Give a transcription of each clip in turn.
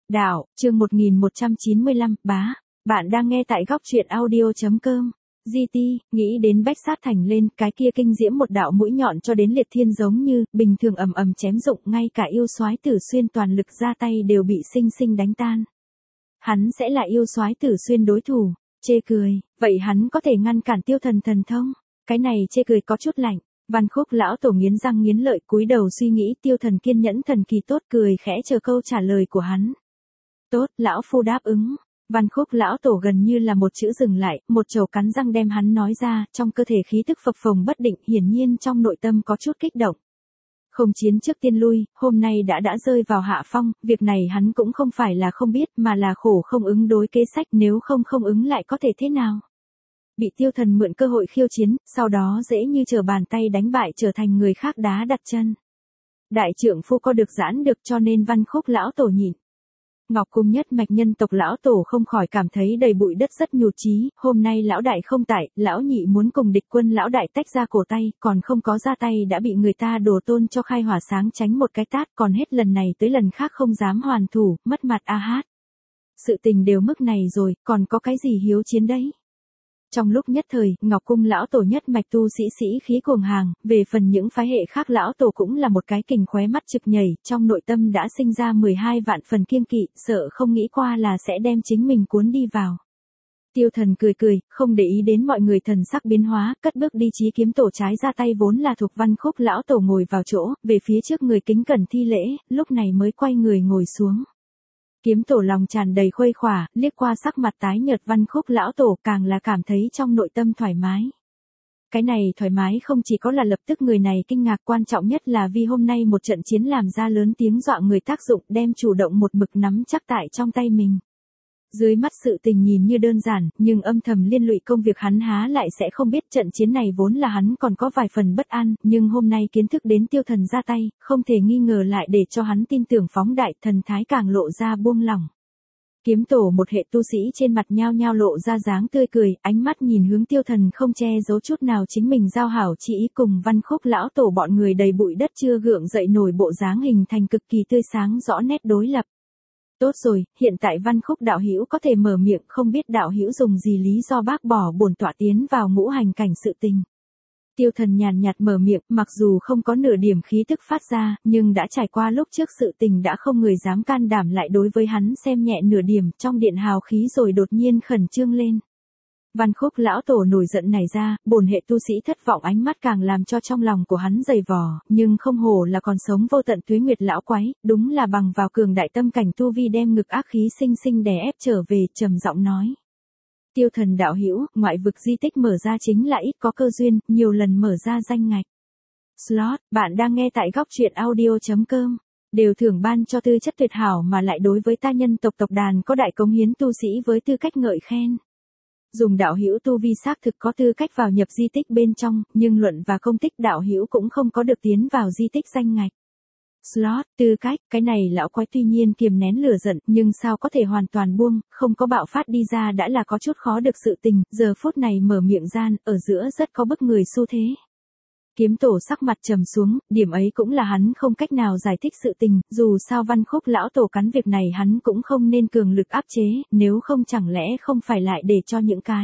Đạo, chương 1195, bá. Bạn đang nghe tại góc truyện audio.com. GT, nghĩ đến Bách Sát Thành lên, cái kia kinh diễm một đạo mũi nhọn cho đến liệt thiên giống như, bình thường ầm ầm chém rụng, ngay cả yêu soái Tử Xuyên toàn lực ra tay đều bị sinh sinh đánh tan. Hắn sẽ là yêu soái Tử Xuyên đối thủ, chê cười, vậy hắn có thể ngăn cản Tiêu Thần thần thông? Cái này chê cười có chút lạnh. Văn Khúc lão tổ nghiến răng nghiến lợi cúi đầu suy nghĩ. Tiêu Thần kiên nhẫn thần kỳ tốt cười khẽ chờ câu trả lời của hắn. Tốt, lão phu đáp ứng. Văn Khúc lão tổ gần như là một chữ dừng lại, một trầu cắn răng đem hắn nói ra, trong cơ thể khí tức phập phồng bất định, hiển nhiên trong nội tâm có chút kích động. Không chiến trước tiên lui, hôm nay đã rơi vào hạ phong, việc này hắn cũng không phải là không biết mà là khổ không ứng đối kế sách, nếu không ứng lại có thể thế nào. Bị Tiêu Thần mượn cơ hội khiêu chiến, sau đó dễ như trở bàn tay đánh bại trở thành người khác đá đặt chân. Đại trượng phu có được giãn được cho nên Văn Khúc lão tổ nhịn. Ngọc Cung nhất mạch nhân tộc lão tổ không khỏi cảm thấy đầy bụi đất rất nhụt chí, hôm nay lão đại không tại, lão nhị muốn cùng địch quân lão đại tách ra cổ tay, còn không có ra tay đã bị người ta đổ tôn cho khai hỏa sáng tránh một cái tát, còn hết lần này tới lần khác không dám hoàn thủ, mất mặt a hát. Sự tình đều mức này rồi, còn có cái gì hiếu chiến đấy? Trong lúc nhất thời, Ngọc Cung lão tổ nhất mạch tu sĩ khí cuồng hàng, về phần những phái hệ khác lão tổ cũng là một cái kình khóe mắt trực nhảy, trong nội tâm đã sinh ra 12 vạn phần kiêng kỵ, sợ không nghĩ qua là sẽ đem chính mình cuốn đi vào. Tiêu Thần cười, không để ý đến mọi người thần sắc biến hóa, cất bước đi Chí Kiếm tổ trái ra tay vốn là thuộc Văn Khúc lão tổ ngồi vào chỗ, về phía trước người kính cẩn thi lễ, lúc này mới quay người ngồi xuống. Kiếm tổ lòng tràn đầy khuây khỏa, liếc qua sắc mặt tái nhợt Văn Khúc lão tổ càng là cảm thấy trong nội tâm thoải mái. Cái này thoải mái không chỉ có là lập tức người này kinh ngạc, quan trọng nhất là vì hôm nay một trận chiến làm ra lớn tiếng dọa người tác dụng, đem chủ động một mực nắm chắc tại trong tay mình. Dưới mắt sự tình nhìn như đơn giản, nhưng âm thầm liên lụy công việc hắn há lại sẽ không biết. Trận chiến này vốn là hắn còn có vài phần bất an, nhưng hôm nay kiến thức đến Tiêu Thần ra tay, không thể nghi ngờ lại để cho hắn tin tưởng phóng đại, thần thái càng lộ ra buông lỏng. Kiếm tổ một hệ tu sĩ trên mặt nhao nhao lộ ra dáng tươi cười, ánh mắt nhìn hướng Tiêu Thần không che giấu chút nào chính mình giao hảo chỉ ý cùng Văn Khúc lão tổ bọn người đầy bụi đất chưa gượng dậy nổi bộ dáng hình thành cực kỳ tươi sáng rõ nét đối lập. Tốt rồi, hiện tại Văn Khúc đạo hữu có thể mở miệng, không biết đạo hữu dùng gì lý do bác bỏ bổn tọa tiến vào ngũ hành cảnh sự tình. Tiêu Thần nhàn nhạt mở miệng, mặc dù không có nửa điểm khí tức phát ra, nhưng đã trải qua lúc trước sự tình đã không người dám can đảm lại đối với hắn xem nhẹ nửa điểm, trong điện hào khí rồi đột nhiên khẩn trương lên. Văn Khúc lão tổ nổi giận nảy ra, bổn hệ tu sĩ thất vọng, ánh mắt càng làm cho trong lòng của hắn dày vò, nhưng không hổ là còn sống vô tận tuế nguyệt lão quái, đúng là bằng vào cường đại tâm cảnh tu vi đem ngực ác khí sinh sinh đè ép trở về, trầm giọng nói. Tiêu Thần đạo hữu, ngoại vực di tích mở ra chính là ít có cơ duyên, nhiều lần mở ra danh ngạch. Slot, bạn đang nghe tại góc truyện audio.com. Đều thưởng ban cho tư chất tuyệt hảo mà lại đối với ta nhân tộc tộc đàn có đại cống hiến tu sĩ với tư cách ngợi khen. Dùng đạo hữu tu vi xác thực có tư cách vào nhập di tích bên trong, nhưng luận và công tích đạo hữu cũng không có được tiến vào di tích danh ngạch. Slot, tư cách, cái này lão quái tuy nhiên kiềm nén lửa giận, nhưng sao có thể hoàn toàn buông, không có bạo phát đi ra đã là có chút khó được sự tình, giờ phút này mở miệng gian, ở giữa rất có bức người xu thế. Kiếm tổ sắc mặt trầm xuống, điểm ấy cũng là hắn không cách nào giải thích sự tình, dù sao Văn Khúc lão tổ cắn việc này hắn cũng không nên cường lực áp chế, nếu không chẳng lẽ không phải lại để cho những cái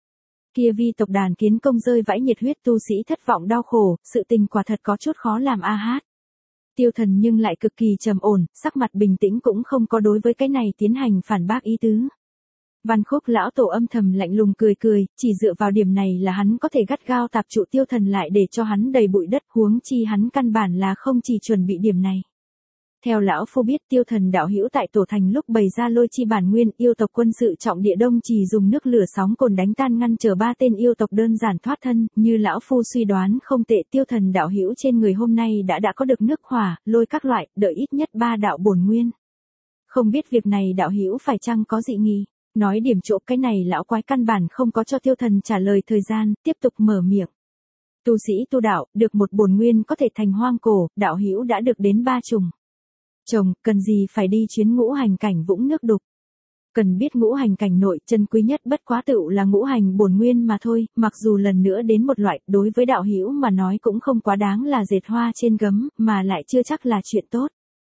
kia vi tộc đàn kiến công rơi vãi nhiệt huyết tu sĩ thất vọng đau khổ, sự tình quả thật có chút khó làm a hát. Tiêu Thần nhưng lại cực kỳ trầm ổn, sắc mặt bình tĩnh cũng không có đối với cái này tiến hành phản bác ý tứ. Văn Khúc lão tổ âm thầm lạnh lùng cười, chỉ dựa vào điểm này là hắn có thể gắt gao tạp trụ Tiêu Thần lại để cho hắn đầy bụi đất, huống chi hắn căn bản là không chỉ chuẩn bị điểm này. Theo lão phu biết Tiêu Thần đạo hữu tại tổ thành lúc bày ra lôi chi bản nguyên, yêu tộc quân sự trọng địa đông chỉ dùng nước lửa sóng cồn đánh tan ngăn trở 3 tên yêu tộc đơn giản thoát thân, như lão phu suy đoán không tệ, Tiêu Thần đạo hữu trên người hôm nay đã có được nước hỏa, lôi các loại, đợi ít nhất 3 đạo bổn nguyên. Không biết việc này đạo hữu phải chăng có dị nghị? Nói điểm chỗ cái này lão quái căn bản không có cho Tiêu Thần trả lời thời gian, tiếp tục mở miệng. Tu sĩ tu đạo, được một bổn nguyên có thể thành hoang cổ, đạo hữu đã được đến 3 trùng. Chồng, cần gì phải đi chuyến ngũ hành cảnh vũng nước đục. Cần biết ngũ hành cảnh nội chân quý nhất bất quá tựu là ngũ hành bổn nguyên mà thôi, mặc dù lần nữa đến một loại, đối với đạo hữu mà nói cũng không quá đáng là dệt hoa trên gấm, mà lại chưa chắc là chuyện tốt.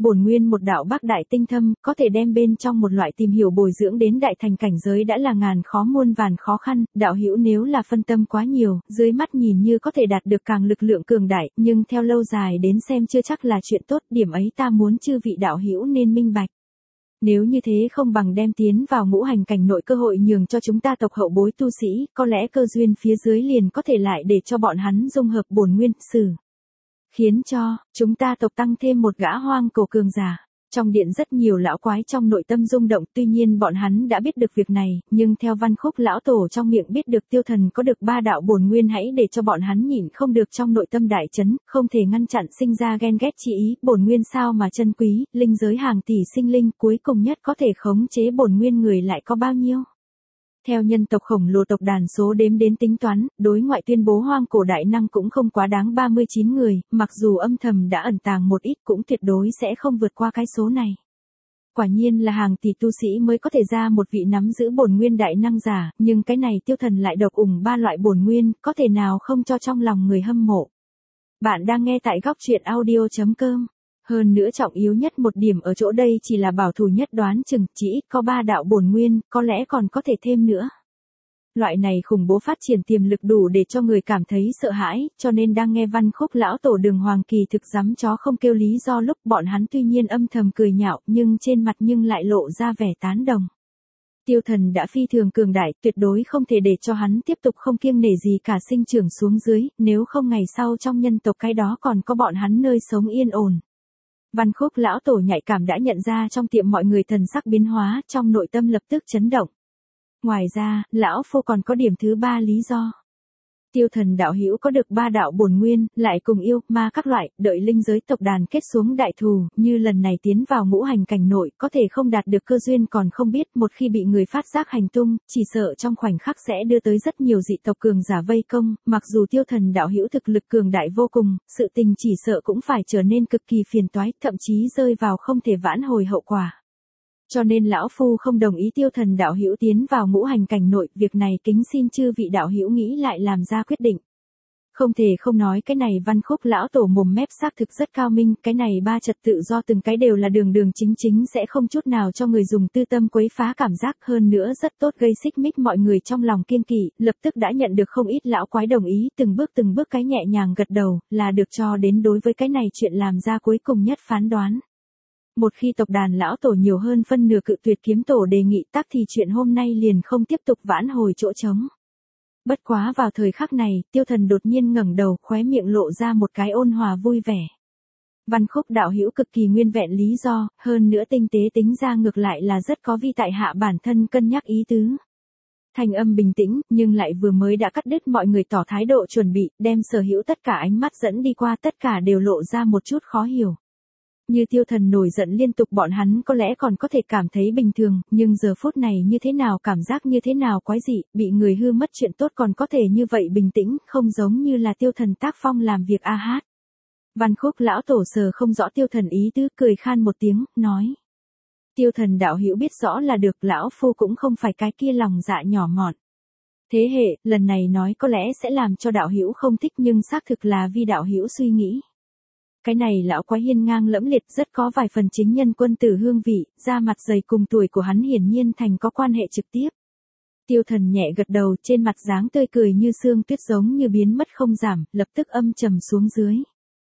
bổn nguyên một đạo bác đại tinh thâm, có thể đem bên trong một loại tìm hiểu bồi dưỡng đến đại thành cảnh giới đã là ngàn khó muôn vàn khó khăn, đạo hữu nếu là phân tâm quá nhiều, dưới mắt nhìn như có thể đạt được càng lực lượng cường đại, nhưng theo lâu dài đến xem chưa chắc là chuyện tốt, điểm ấy ta muốn chư vị đạo hữu nên minh bạch. Nếu như thế không bằng đem tiến vào ngũ hành cảnh nội cơ hội nhường cho chúng ta tộc hậu bối tu sĩ, có lẽ cơ duyên phía dưới liền có thể lại để cho bọn hắn dung hợp bổn nguyên sử. Khiến cho, chúng ta tộc tăng thêm một gã hoang cổ cường giả. Trong điện rất nhiều lão quái trong nội tâm rung động, tuy nhiên bọn hắn đã biết được việc này, nhưng theo Văn Khúc lão tổ trong miệng biết được Tiêu Thần có được 3 đạo bổn nguyên hãy để cho bọn hắn nhịn không được trong nội tâm đại chấn, không thể ngăn chặn sinh ra ghen ghét chi ý, bổn nguyên sao mà chân quý, linh giới hàng tỷ sinh linh, cuối cùng nhất có thể khống chế bổn nguyên người lại có bao nhiêu? Theo nhân tộc khổng lồ tộc đàn số đếm đến tính toán, đối ngoại tuyên bố hoang cổ đại năng cũng không quá đáng 39 người, mặc dù âm thầm đã ẩn tàng một ít cũng tuyệt đối sẽ không vượt qua cái số này. Quả nhiên là hàng tỷ tu sĩ mới có thể ra một vị nắm giữ bổn nguyên đại năng giả, nhưng cái này Tiêu Thần lại độc ủng 3 loại bổn nguyên, có thể nào không cho trong lòng người hâm mộ. Bạn đang nghe tại góc truyện audio.com. Hơn nữa trọng yếu nhất một điểm ở chỗ đây chỉ là bảo thủ nhất đoán chừng, chỉ ít có 3 đạo bổn nguyên, có lẽ còn có thể thêm nữa. Loại này khủng bố phát triển tiềm lực đủ để cho người cảm thấy sợ hãi, cho nên đang nghe Văn Khúc lão tổ Đường Hoàng kỳ thực dám chó không kêu lý do lúc bọn hắn tuy nhiên âm thầm cười nhạo, nhưng trên mặt nhưng lại lộ ra vẻ tán đồng. Tiêu Thần đã phi thường cường đại, tuyệt đối không thể để cho hắn tiếp tục không kiêng nể gì cả sinh trưởng xuống dưới, nếu không ngày sau trong nhân tộc cái đó còn có bọn hắn nơi sống yên ổn. Văn Khúc lão tổ nhạy cảm đã nhận ra trong tiệm mọi người thần sắc biến hóa, trong nội tâm lập tức chấn động. Ngoài ra, lão phu còn có điểm thứ 3 lý do. Tiêu Thần đạo hữu có được 3 đạo bổn nguyên, lại cùng yêu, ma các loại, đợi linh giới tộc đàn kết xuống đại thù, như lần này tiến vào ngũ hành cảnh nội, có thể không đạt được cơ duyên còn không biết, một khi bị người phát giác hành tung, chỉ sợ trong khoảnh khắc sẽ đưa tới rất nhiều dị tộc cường giả vây công, mặc dù Tiêu Thần đạo hữu thực lực cường đại vô cùng, sự tình chỉ sợ cũng phải trở nên cực kỳ phiền toái, thậm chí rơi vào không thể vãn hồi hậu quả. Cho nên lão phu không đồng ý Tiêu Thần đạo hữu tiến vào ngũ hành cảnh nội, việc này kính xin chư vị đạo hữu nghĩ lại làm ra quyết định. Không thể không nói cái này Văn Khúc lão tổ mồm mép xác thực rất cao minh, cái này 3 trật tự do từng cái đều là đường đường chính chính sẽ không chút nào cho người dùng tư tâm quấy phá cảm giác, hơn nữa rất tốt gây xích mích mọi người trong lòng kiêng kỵ, lập tức đã nhận được không ít lão quái đồng ý, từng bước cái nhẹ nhàng gật đầu, là được cho đến đối với cái này chuyện làm ra cuối cùng nhất phán đoán. Một khi tộc đàn lão tổ nhiều hơn phân nửa cự tuyệt kiếm tổ đề nghị tác thì chuyện hôm nay liền không tiếp tục vãn hồi chỗ trống. Bất quá vào thời khắc này, Tiêu Thần đột nhiên ngẩng đầu, khóe miệng lộ ra một cái ôn hòa vui vẻ. Văn Khúc đạo hữu cực kỳ nguyên vẹn lý do, hơn nữa tinh tế tính ra ngược lại là rất có vi tại hạ bản thân cân nhắc ý tứ. Thanh âm bình tĩnh, nhưng lại vừa mới đã cắt đứt mọi người tỏ thái độ chuẩn bị, đem sở hữu tất cả ánh mắt dẫn đi qua, tất cả đều lộ ra một chút khó hiểu. Như Tiêu Thần nổi giận liên tục bọn hắn có lẽ còn có thể cảm thấy bình thường, nhưng giờ phút này như thế nào cảm giác như thế nào quái dị, bị người hư mất chuyện tốt còn có thể như vậy bình tĩnh, không giống như là Tiêu Thần tác phong làm việc a hát. Văn Khúc lão tổ sờ không rõ Tiêu Thần ý tứ, cười khan một tiếng, nói. Tiêu Thần đạo hữu biết rõ là được, lão phu cũng không phải cái kia lòng dạ nhỏ mọn. Thế hệ, lần này nói có lẽ sẽ làm cho đạo hữu không thích nhưng xác thực là vì đạo hữu suy nghĩ. Cái này lão quái hiên ngang lẫm liệt rất có vài phần chính nhân quân tử hương vị, da mặt dày cùng tuổi của hắn hiển nhiên thành có quan hệ trực tiếp. Tiêu Thần nhẹ gật đầu, trên mặt dáng tươi cười như sương tuyết giống như biến mất không giảm, lập tức âm trầm xuống dưới.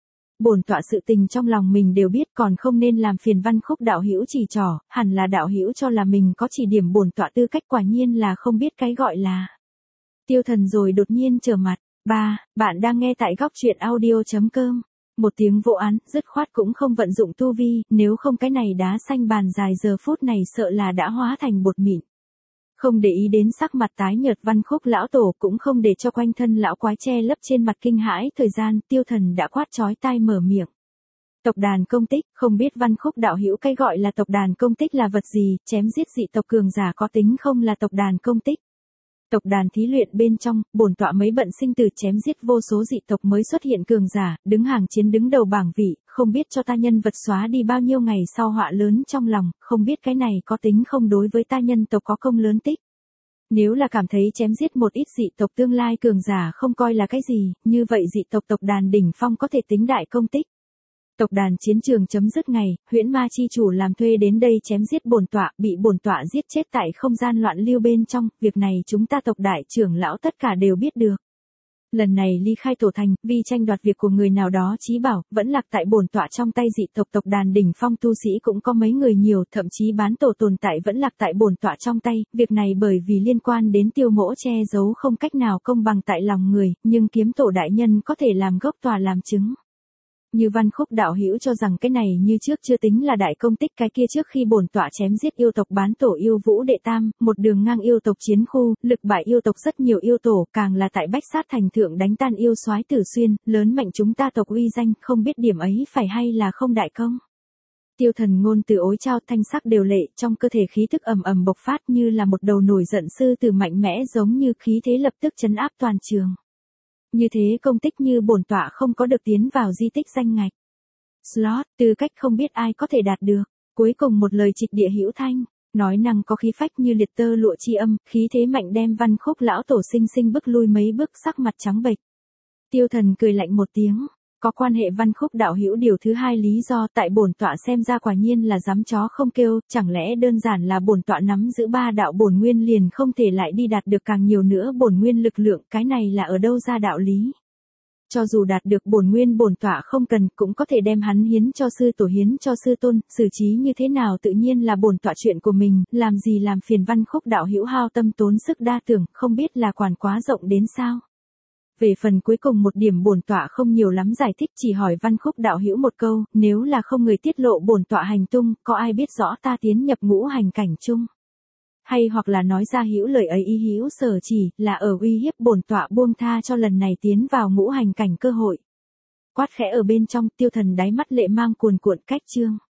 Bổn tọa sự tình trong lòng mình đều biết, còn không nên làm phiền Văn Khúc đạo hữu chỉ trỏ, hẳn là đạo hữu cho là mình có chỉ điểm bổn tọa tư cách, quả nhiên là không biết cái gọi là. Tiêu Thần rồi đột nhiên trở mặt. Bạn đang nghe tại góc truyện audio.com. Một tiếng vô án, dứt khoát cũng không vận dụng tu vi, nếu không cái này đá xanh bàn dài giờ phút này sợ là đã hóa thành bột mịn. Không để ý đến sắc mặt tái nhợt Văn Khúc lão tổ, cũng không để cho quanh thân lão quái che lấp trên mặt kinh hãi, thời gian, Tiêu Thần đã quát chói tai mở miệng. Tộc đàn công tích, không biết Văn Khúc đạo hữu cái gọi là tộc đàn công tích là vật gì, chém giết dị tộc cường giả có tính không là tộc đàn công tích. Tộc đàn thí luyện bên trong, bổn tọa mấy bận sinh tử chém giết vô số dị tộc mới xuất hiện cường giả, đứng hàng chiến đứng đầu bảng vị, không biết cho ta nhân vật xóa đi bao nhiêu ngày sau họa lớn trong lòng, không biết cái này có tính không đối với ta nhân tộc có công lớn tích. Nếu là cảm thấy chém giết một ít dị tộc tương lai cường giả không coi là cái gì, như vậy dị tộc tộc đàn đỉnh phong có thể tính đại công tích. Tộc đàn chiến trường chấm dứt ngày, huyễn ma chi chủ làm thuê đến đây chém giết bổn tọa, bị bổn tọa giết chết tại không gian loạn lưu bên trong, việc này chúng ta tộc đại trưởng lão tất cả đều biết được. Lần này ly khai tổ thành, vì tranh đoạt việc của người nào đó chí bảo, vẫn lạc tại bổn tọa trong tay dị tộc. Tộc đàn đỉnh phong tu sĩ cũng có mấy người nhiều, thậm chí bán tổ tồn tại vẫn lạc tại bổn tọa trong tay, việc này bởi vì liên quan đến Tiêu Mỗ che giấu không cách nào công bằng tại lòng người, nhưng kiếm tổ đại nhân có thể làm gốc tòa làm chứng. Như Văn Khúc đạo hữu cho rằng cái này như trước chưa tính là đại công tích, cái kia trước khi bổn tọa chém giết yêu tộc bán tổ yêu vũ đệ tam, một đường ngang yêu tộc chiến khu, lực bại yêu tộc rất nhiều yêu tổ, càng là tại Bách Sát thành thượng đánh tan yêu soái Tử Xuyên, lớn mạnh chúng ta tộc uy danh, không biết điểm ấy phải hay là không đại công. Tiêu Thần ngôn từ ối trao thanh sắc đều lệ, trong cơ thể khí tức ầm ầm bộc phát như là một đầu nổi giận sư tử mạnh mẽ, giống như khí thế lập tức trấn áp toàn trường. Như thế công tích như bổn tọa không có được tiến vào di tích danh ngạch. Slot, tư cách không biết ai có thể đạt được. Cuối cùng một lời trịch địa hữu thanh, nói năng có khí phách như liệt tơ lụa chi âm, khí thế mạnh đem Văn Khúc lão tổ sinh sinh bước lui mấy bước, sắc mặt trắng bệch. Tiêu Thần cười lạnh một tiếng, có quan hệ Văn Khúc đạo hữu điều thứ hai lý do tại bổn tọa xem ra quả nhiên là dám chó không kêu, chẳng lẽ đơn giản là bổn tọa nắm giữ ba đạo bổn nguyên liền không thể lại đi đạt được càng nhiều nữa bổn nguyên lực lượng, cái này là ở đâu ra đạo lý? Cho dù đạt được bổn nguyên bổn tọa không cần, cũng có thể đem hắn hiến cho sư tổ hiến cho sư tôn, xử trí như thế nào tự nhiên là bổn tọa chuyện của mình, làm gì làm phiền Văn Khúc đạo hữu hao tâm tốn sức đa tưởng, không biết là quản quá rộng đến sao? Về phần cuối cùng một điểm bổn tọa không nhiều lắm giải thích, chỉ hỏi Văn Khúc đạo hữu một câu, nếu là không người tiết lộ bổn tọa hành tung, có ai biết rõ ta tiến nhập ngũ hành cảnh chung? Hay hoặc là nói ra hữu lời ấy ý hữu sở chỉ, là ở uy hiếp bổn tọa buông tha cho lần này tiến vào ngũ hành cảnh cơ hội. Quát khẽ ở bên trong, Tiêu Thần đáy mắt lệ mang cuồn cuộn cách chương.